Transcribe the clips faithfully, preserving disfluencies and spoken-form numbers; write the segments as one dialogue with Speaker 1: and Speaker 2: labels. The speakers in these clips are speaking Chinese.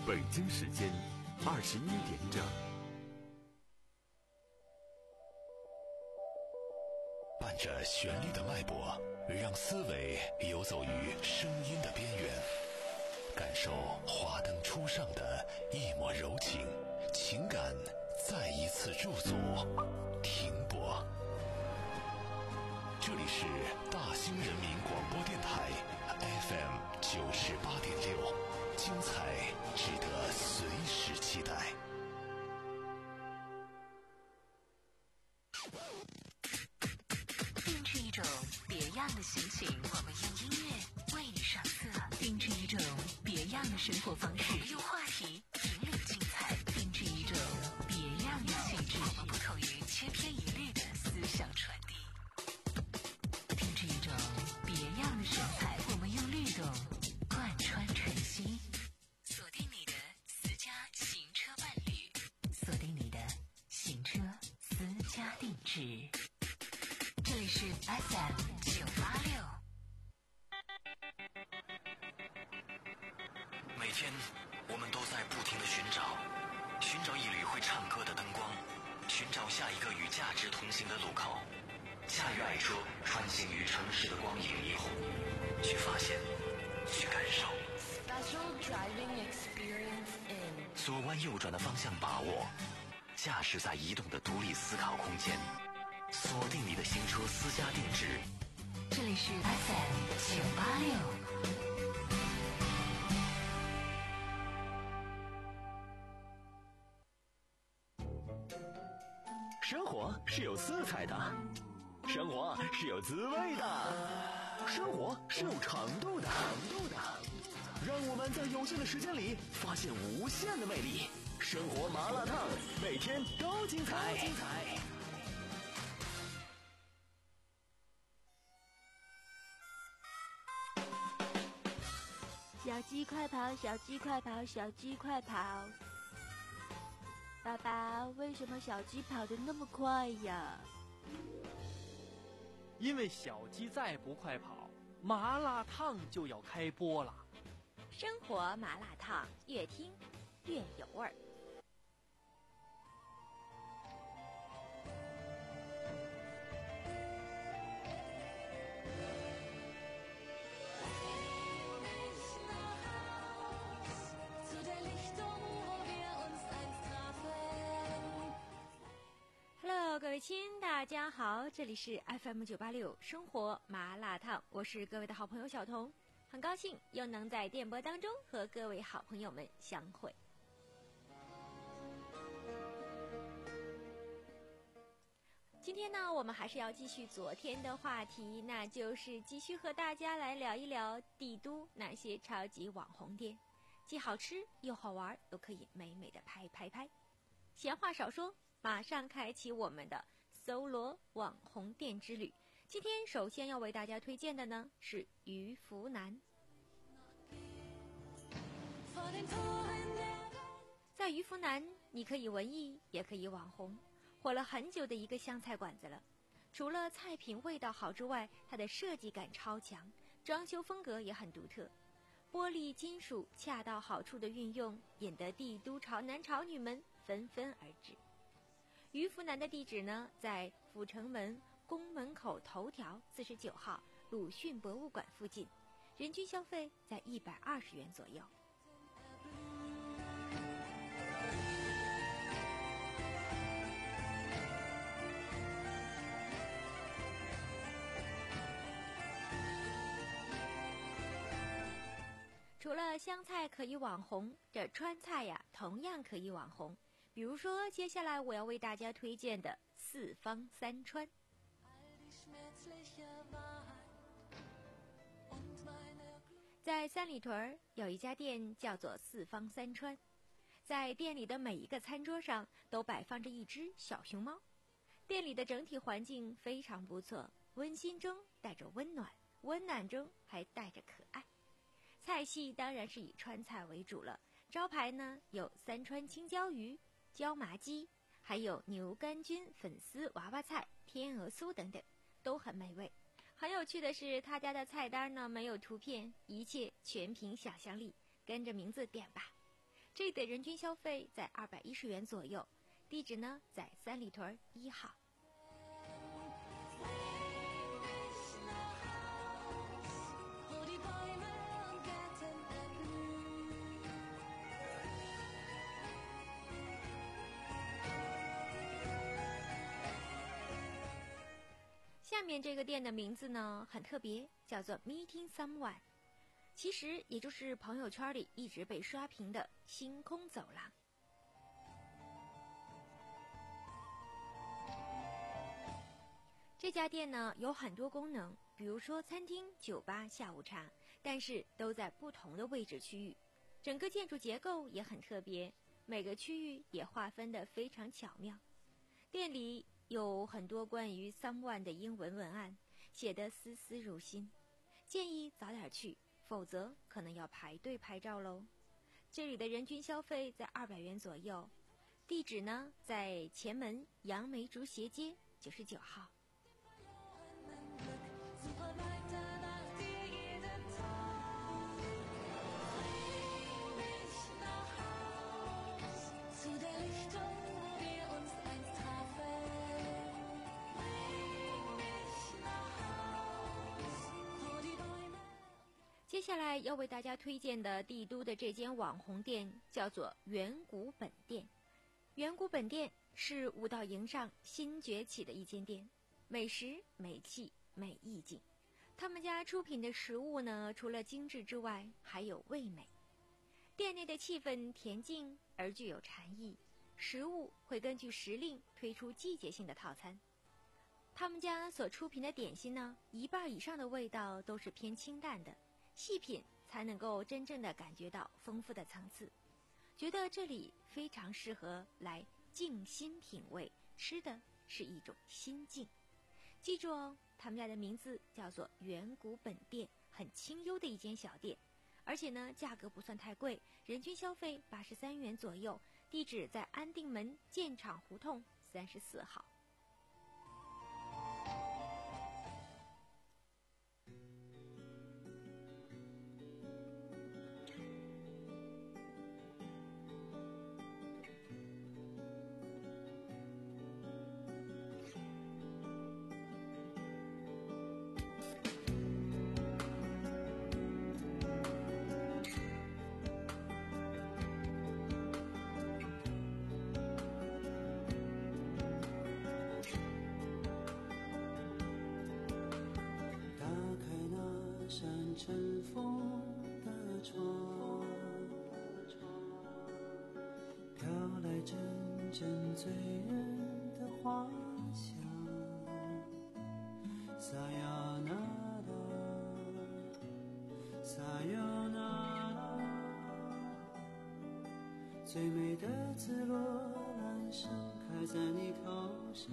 Speaker 1: 北京时间二十一点整。
Speaker 2: 伴着旋律的脉搏，让思维游走于声音的边缘，感受华灯初上的一抹柔情，情感再一次驻足停泊。这里是大兴人民广播电台 F M 九十八点六，精彩值得随时期待。
Speaker 3: 定制一种别样的心情，我们用音乐为你上色；定制一种别样的生活方式，我们用话题引领精彩；定制一种别样的气质，我们不同于千篇一律的思想传递；定制一种别样的神采，我们用律动贯穿晨曦。锁定你的私家行车伴侣，锁定你的行车私家定制。这里是 F M 九八六。
Speaker 4: 每天我们都在不停地寻找，寻找一缕会唱歌的灯光，寻找下一个与价值同行的路口。驾驭爱车，穿行于城市的光影霓虹，去发现，去感受。
Speaker 5: Special driving experience in
Speaker 4: 左弯右转的方向把握，驾驶在移动的独立思考空间。锁定你的行车私家定制，
Speaker 3: 这里是 F M 九八六。
Speaker 6: 生活是有色彩的，生活是有滋味的，生活是有长度的。让我们在有限的时间里发现无限的魅力。生活麻辣烫，每天都精彩。
Speaker 7: 小鸡快跑，小鸡快跑，小鸡快跑！爸爸，为什么小鸡跑得那么快呀？
Speaker 8: 因为小鸡再不快跑，麻辣烫就要开播了。
Speaker 7: 生活麻辣烫，越听越有味儿。Hello， 各位亲，大家好，这里是 F M 九八六生活麻辣烫，我是各位的好朋友小彤，很高兴又能在电波当中和各位好朋友们相会。今天呢，我们还是要继续昨天的话题，那就是继续和大家来聊一聊帝都那些超级网红店，既好吃又好玩，又可以美美的拍拍拍。闲话少说，马上开启我们的搜罗网红店之旅。今天首先要为大家推荐的呢是渔福南。在渔福南，你可以文艺，也可以网红，火了很久的一个湘菜馆子了。除了菜品味道好之外，它的设计感超强，装修风格也很独特，玻璃金属恰到好处的运用，引得帝都潮男潮女们纷纷而至。渔福南的地址呢，在阜成门宫门口头条四十九号鲁迅博物馆附近，人均消费在一百二十元左右。除了湘菜可以网红，这川菜呀同样可以网红。比如说，接下来我要为大家推荐的四方三川。在三里屯有一家店叫做四方三川，在店里的每一个餐桌上都摆放着一只小熊猫。店里的整体环境非常不错，温馨中带着温暖，温暖中还带着可爱。菜系当然是以川菜为主了，招牌呢有三川青椒鱼、椒麻鸡，还有牛肝菌粉丝娃娃菜、天鹅酥等等，都很美味。很有趣的是，他家的菜单呢没有图片，一切全凭想象力，跟着名字点吧。 这里的人均消费在二百一十元左右，地址呢在三里屯一号。下面这个店的名字呢很特别，叫做 Meeting Someone， 其实也就是朋友圈里一直被刷屏的星空走廊。这家店呢有很多功能，比如说餐厅、酒吧、下午茶，但是都在不同的位置区域。整个建筑结构也很特别，每个区域也划分得非常巧妙。店里有很多关于 Someone 的英文文案，写得丝丝入心，建议早点去，否则可能要排队拍照喽。这里的人均消费在二百元左右，地址呢在前门杨梅竹斜街九十九号。接下来要为大家推荐的帝都的这间网红店叫做远古本店。远古本店是五道营上新崛起的一间店，美食、美气、美意境。他们家出品的食物呢，除了精致之外，还有味美。店内的气氛恬静而具有禅意，食物会根据时令推出季节性的套餐。他们家所出品的点心呢，一半以上的味道都是偏清淡的，细品才能够真正的感觉到丰富的层次，觉得这里非常适合来静心品味，吃的是一种心境。记住哦，他们家的名字叫做远古本店，很清幽的一间小店，而且呢价格不算太贵，人均消费八十三元左右，地址在安定门建厂胡同三十四号。
Speaker 9: 尘封的窗，飘来阵阵醉人的花香。撒哟那拉，撒哟那拉，最美的紫罗兰盛开在你头上。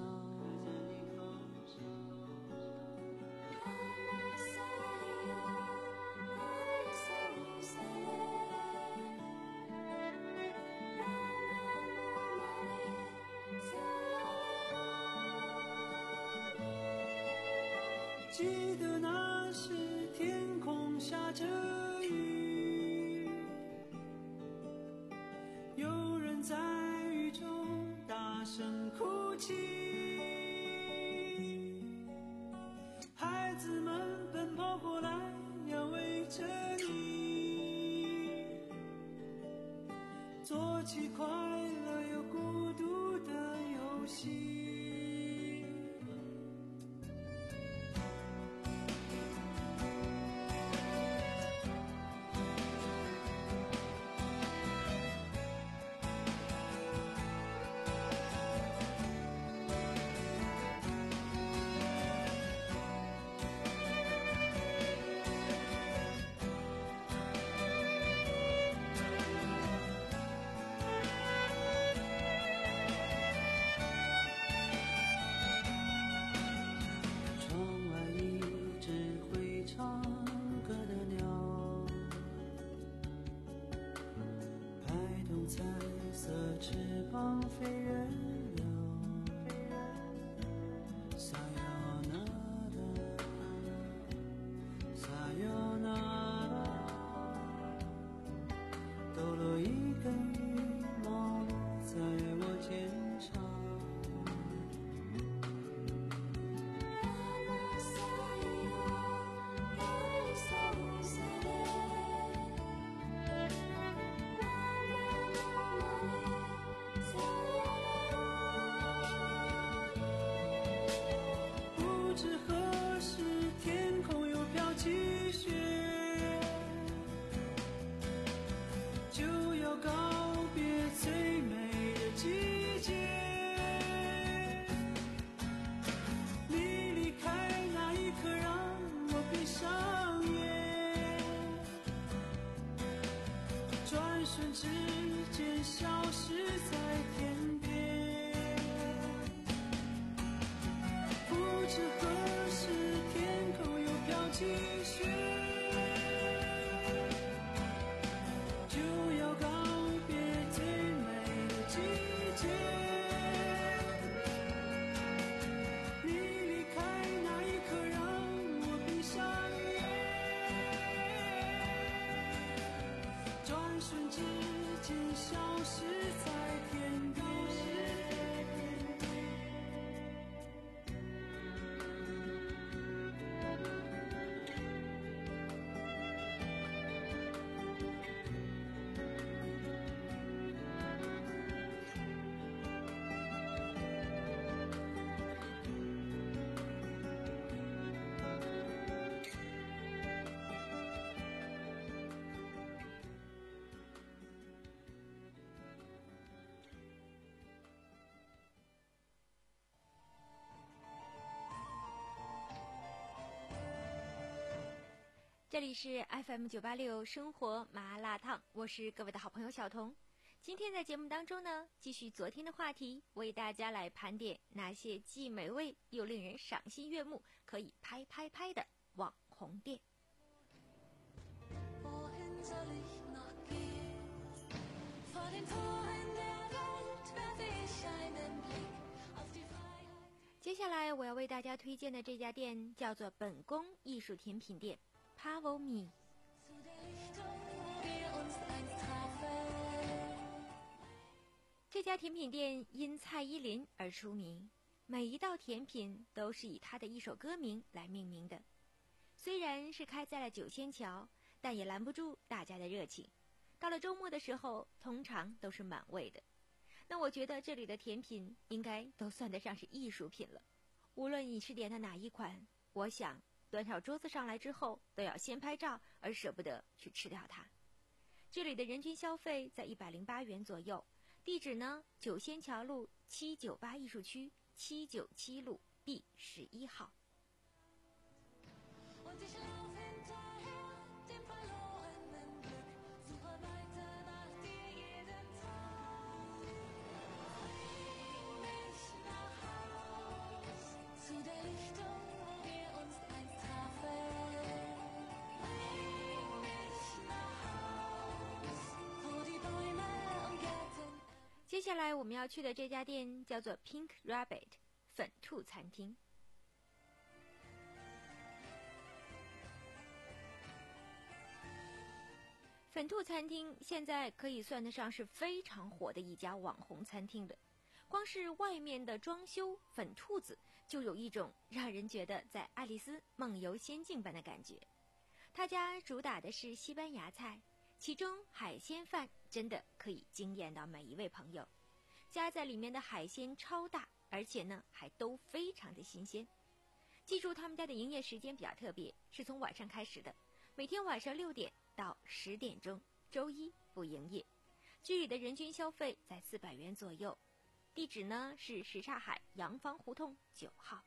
Speaker 9: 记得那时天空下着雨，有人在雨中大声哭泣，孩子们奔跑过来要围着你，做起快乐又孤独的游戏。彩色翅膀飞远了，撒哟那拉，撒哟那拉，抖落一根告别最美的季节。你离开那一刻让我闭上眼，转瞬之间消失在天边。不知何时天空又飘起雪，就要告别最美的季节。你离开那一刻让我闭上眼，转瞬之间消失在天边。
Speaker 7: 这里是 F M 九八六生活麻辣烫，我是各位的好朋友小彤。今天在节目当中呢，继续昨天的话题，为大家来盘点那些既美味又令人赏心悦目，可以拍拍拍的网红店。接下来我要为大家推荐的这家店叫做本宫艺术甜品店 Pavomi。 这家甜品店因蔡依林而出名，每一道甜品都是以她的一首歌名来命名的。虽然是开在了九仙桥，但也拦不住大家的热情。到了周末的时候，通常都是满位的。那我觉得这里的甜品应该都算得上是艺术品了。无论你是点的哪一款，我想端到桌子上来之后都要先拍照，而舍不得去吃掉它。这里的人均消费在一百零八元左右，地址呢九仙桥路七九八艺术区七九七路 B 十一号。接下来我们要去的这家店叫做 Pink Rabbit 粉兔餐厅。粉兔餐厅现在可以算得上是非常火的一家网红餐厅的，光是外面的装修粉兔子就有一种让人觉得在爱丽丝梦游仙境般的感觉。他家主打的是西班牙菜，其中海鲜饭真的可以惊艳到每一位朋友。加在里面的海鲜超大，而且呢还都非常的新鲜。记住他们家的营业时间比较特别，是从晚上开始的，每天晚上六点到十点钟，周一不营业。这里的人均消费在四百元左右，地址呢是什刹海洋房胡同九号。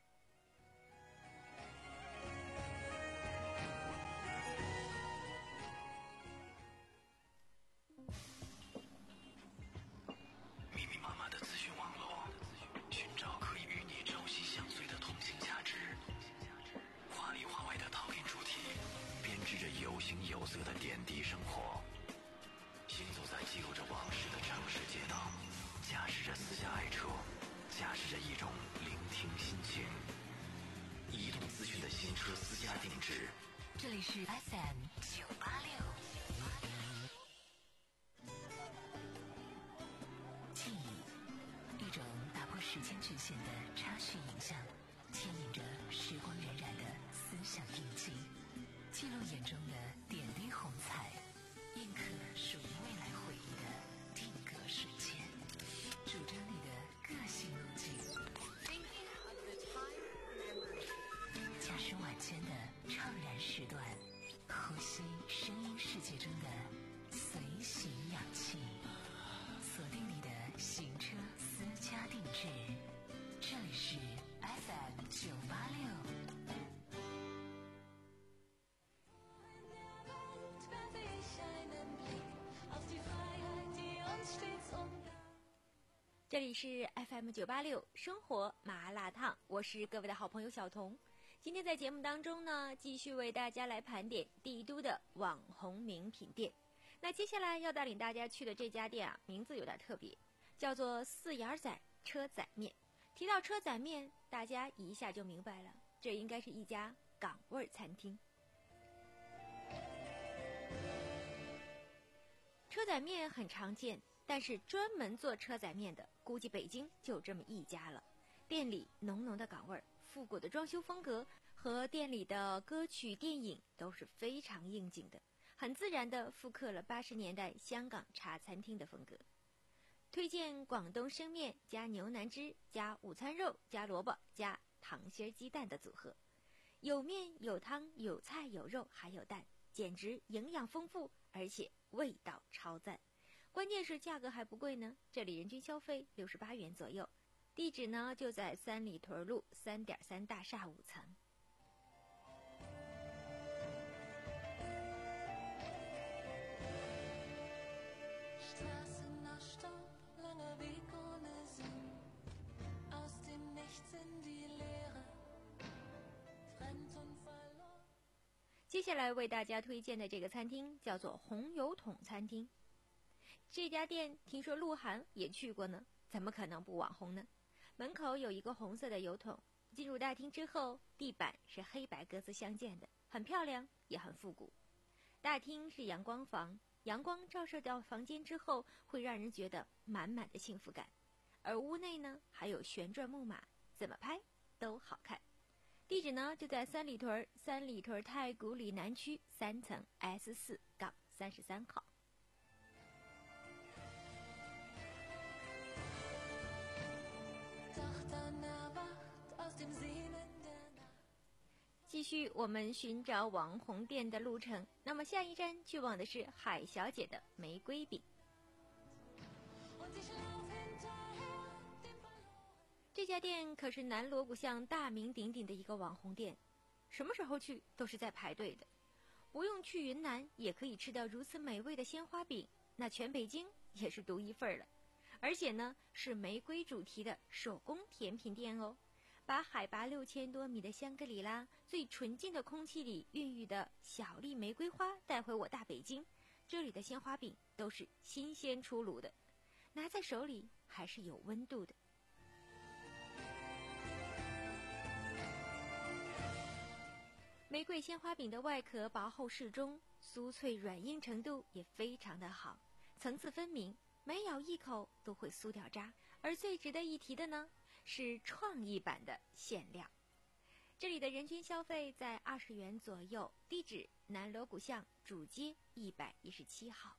Speaker 4: 密密麻麻的资讯网络，寻找可以与你朝夕相随的同性价值，话里话外的讨论主题，编织着有形有色的点滴生活。行走在记录着往事的城市街道，驾驶着私家爱车，驾驶着一种聆听心情。移动资讯的新车私家定制，
Speaker 3: 这里是 F M 九八六。记忆，一种打破时间局限的插叙影像，牵引着时光荏苒的思想印记，记录眼中的点滴红彩，印刻属于未来回忆的定格瞬间，主张你的个性路径。驾驶晚间的怅然时段，呼吸声音世界中的随行氧气。
Speaker 7: 这里是 F M 九八六生活麻辣烫，我是各位的好朋友小彤。今天在节目当中呢，继续为大家来盘点帝都的网红名品店。那接下来要带领大家去的这家店啊，名字有点特别，叫做四眼仔车仔面。提到车仔面，大家一下就明白了，这应该是一家港味餐厅。车仔面很常见，但是专门做车仔面的，估计北京就这么一家了。店里浓浓的港味儿，复古的装修风格和店里的歌曲电影都是非常应景的，很自然地复刻了八十年代香港茶餐厅的风格。推荐广东生面加牛腩汁加午餐肉加萝卜加糖心鸡蛋的组合，有面有汤有菜有肉还有蛋，简直营养丰富，而且味道超赞。关键是价格还不贵呢，这里人均消费六十八元左右。地址呢就在三里屯路三点三大厦五层。接下来为大家推荐的这个餐厅叫做红油桶餐厅。这家店听说鹿晗也去过呢，怎么可能不网红呢？门口有一个红色的油桶，进入大厅之后，地板是黑白格子相间的，很漂亮也很复古。大厅是阳光房，阳光照射到房间之后，会让人觉得满满的幸福感。而屋内呢还有旋转木马，怎么拍都好看。地址呢就在三里屯三里屯太古里南区三层 S 四杠三十三号。继续我们寻找网红店的路程，那么下一站去往的是海小姐的玫瑰饼。这家店可是南锣鼓巷大名鼎鼎的一个网红店，什么时候去都是在排队的。不用去云南也可以吃到如此美味的鲜花饼，那全北京也是独一份了。而且呢是玫瑰主题的手工甜品店哦，把海拔六千多米的香格里拉最纯净的空气里孕育的小粒玫瑰花带回我大北京，这里的鲜花饼都是新鲜出炉的，拿在手里还是有温度的。玫瑰鲜花饼的外壳薄厚适中，酥脆软硬程度也非常的好，层次分明，每咬一口都会酥掉渣。而最值得一提的呢是创意版的馅料，这里的人均消费在二十元左右，地址南锣鼓巷主街一百一十七号。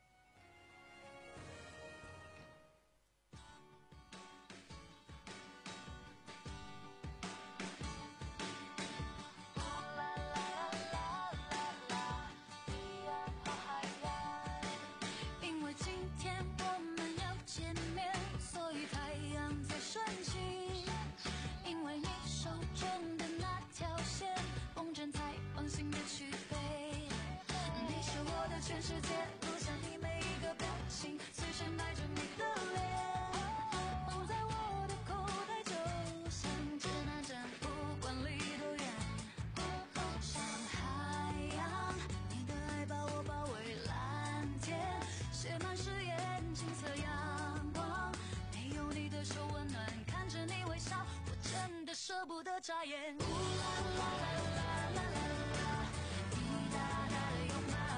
Speaker 10: 全世界录下你每一个表情，随身带着你的脸，放在我的口袋，就像指南针，不管离多远，像海洋，你的爱把我包围，蓝天写满誓言，金色阳光，没有你的手温暖，看着你微笑，我真的舍不得眨眼。呜啦啦啦啦啦啦啦，滴答答的拥抱。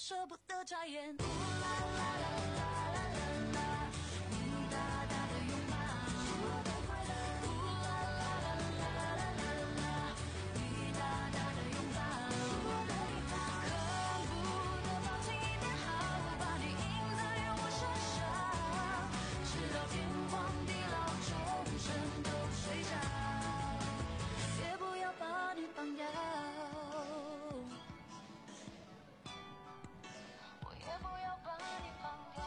Speaker 10: 舍不得眨眼。呜啦啦啦啦啦啦啦，你大大的拥抱，呜啦啦啦啦啦啦啦，你大大的拥抱，恨不得抱紧一点好，把你印在我身上，直到天荒地老，终身都睡着，也不要把你放掉。也不要把你放掉，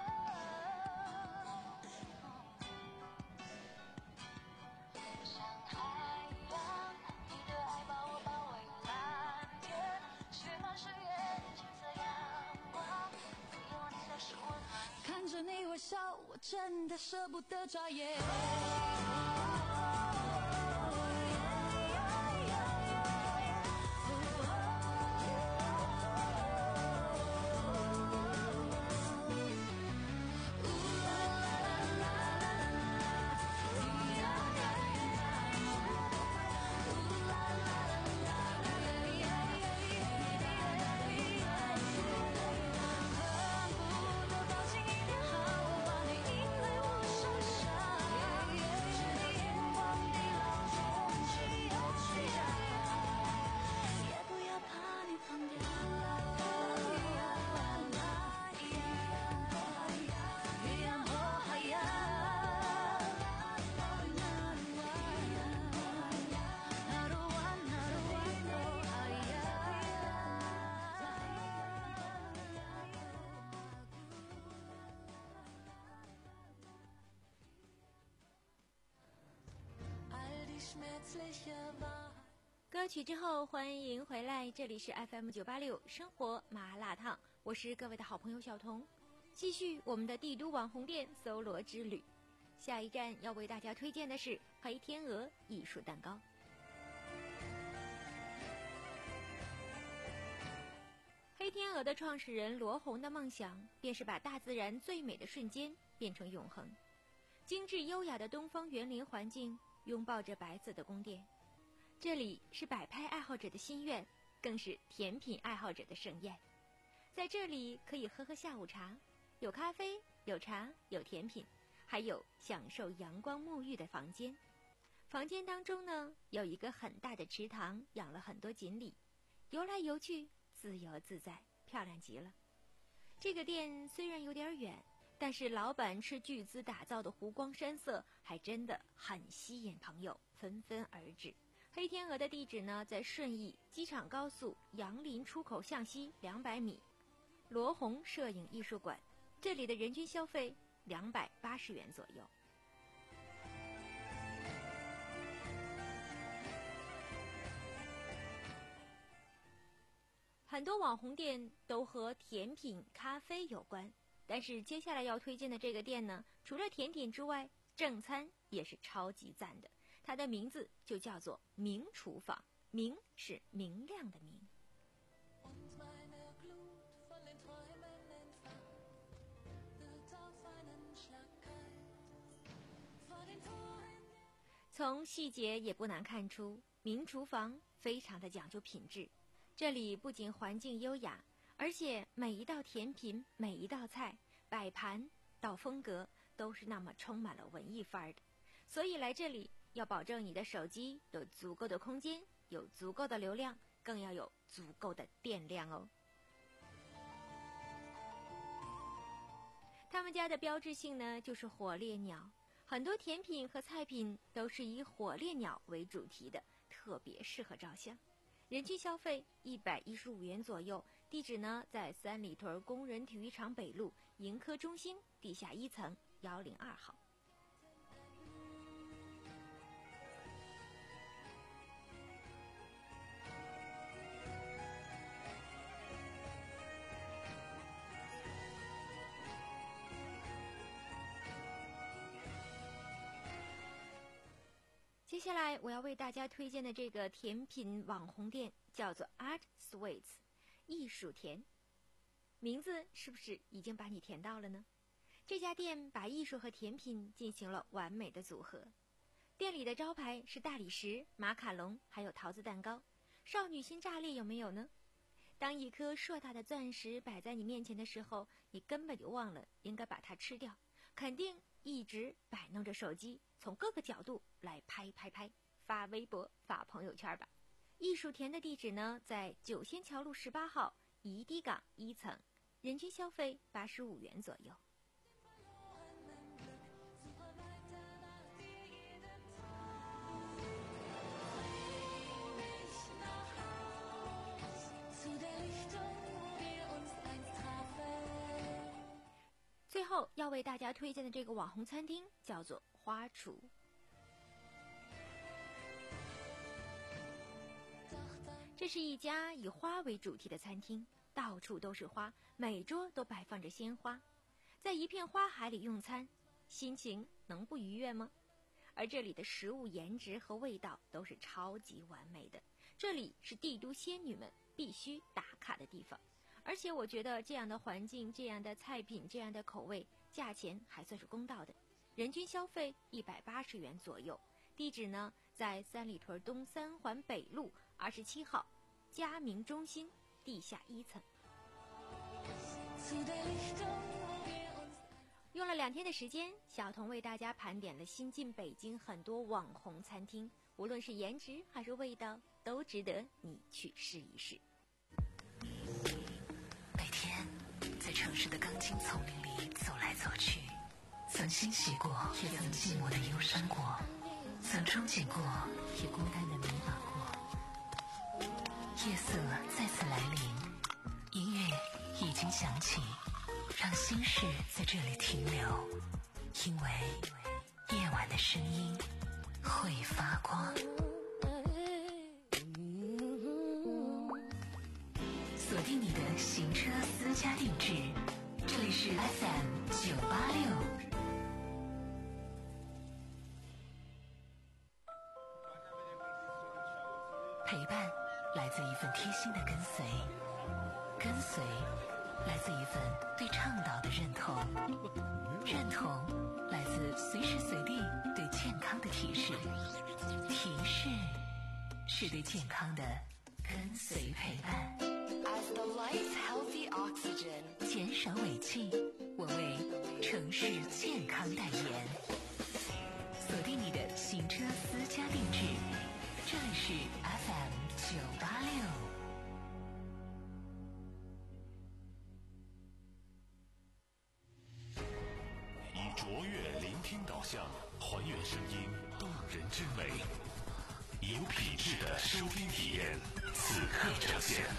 Speaker 10: 像海洋，你的爱把我包围蓝天，雪满是眼，金色阳光，有你才是温暖。看着你微笑，我真的舍不得眨眼。
Speaker 7: 歌曲之后，欢迎回来，这里是 F M 九八六生活麻辣烫，我是各位的好朋友小彤，继续我们的帝都网红店搜罗之旅。下一站要为大家推荐的是黑天鹅艺术蛋糕。黑天鹅的创始人罗红的梦想便是把大自然最美的瞬间变成永恒。精致优雅的东方园林环境拥抱着白色的宫殿，这里是摆拍爱好者的心愿，更是甜品爱好者的盛宴。在这里可以喝喝下午茶，有咖啡，有茶，有甜品，还有享受阳光沐浴的房间。房间当中呢，有一个很大的池塘，养了很多锦鲤，游来游去，自由自在，漂亮极了。这个店虽然有点远，但是老板斥巨资打造的湖光山色还真的很吸引朋友纷纷而至。黑天鹅的地址呢，在顺义机场高速杨林出口向西两百米，罗红摄影艺术馆，这里的人均消费两百八十元左右。很多网红店都和甜品、咖啡有关，但是接下来要推荐的这个店呢，除了甜点之外，正餐也是超级赞的。它的名字就叫做明厨房，明是明亮的明。从细节也不难看出，明厨房非常的讲究品质。这里不仅环境优雅，而且每一道甜品、每一道菜摆盘到风格都是那么充满了文艺范儿的。所以来这里要保证你的手机有足够的空间，有足够的流量，更要有足够的电量哦。他们家的标志性呢，就是火烈鸟，很多甜品和菜品都是以火烈鸟为主题的，特别适合照相。人均消费一百一十五元左右，地址呢在三里屯工人体育场北路盈科中心地下一层幺零二号。接下来我要为大家推荐的这个甜品网红店叫做 Art Sweets 艺术甜，名字是不是已经把你甜到了呢？这家店把艺术和甜品进行了完美的组合，店里的招牌是大理石、马卡龙还有桃子蛋糕，少女心炸裂有没有呢？ 当一颗硕大的钻石摆在你面前的时候，你根本就忘了应该把它吃掉，肯定一直摆弄着手机，从各个角度来拍拍拍，发微博发朋友圈吧。艺术田的地址呢，在九仙桥路十八号怡堤港一层，人均消费八十五元左右。最后要为大家推荐的这个网红餐厅叫做花厨。这是一家以花为主题的餐厅，到处都是花，每桌都摆放着鲜花，在一片花海里用餐，心情能不愉悦吗？而这里的食物颜值和味道都是超级完美的，这里是帝都仙女们必须打卡的地方。而且我觉得这样的环境、这样的菜品、这样的口味，价钱还算是公道的，人均消费一百八十元左右。地址呢，在三里屯东三环北路二十七号佳明中心地下一层。用了两天的时间，小童为大家盘点了新进北京很多网红餐厅，无论是颜值还是味道，都值得你去试一试。
Speaker 3: 每天在城市的钢筋丛林里走来走去，曾欣喜过，也曾寂寞的忧伤过，曾憧憬过，也孤单的迷茫过。夜色再次来临，音乐已经响起，让心事在这里停留，因为夜晚的声音会发光。锁定你的行车私家定制，这里是 F M 九八六。陪伴来自一份贴心的跟随，跟随来自一份对倡导的认同，认同来自随时随地对健康的提示，提示是对健康的跟随陪伴。
Speaker 5: As the lights healthy oxygen，
Speaker 3: 减少尾气，我为城市健康代言。锁定你的行车私家定制，这里是 F M 九八六。
Speaker 2: 以卓越聆听导向，还原声音动人之美，有品质的收听体验，此刻呈现。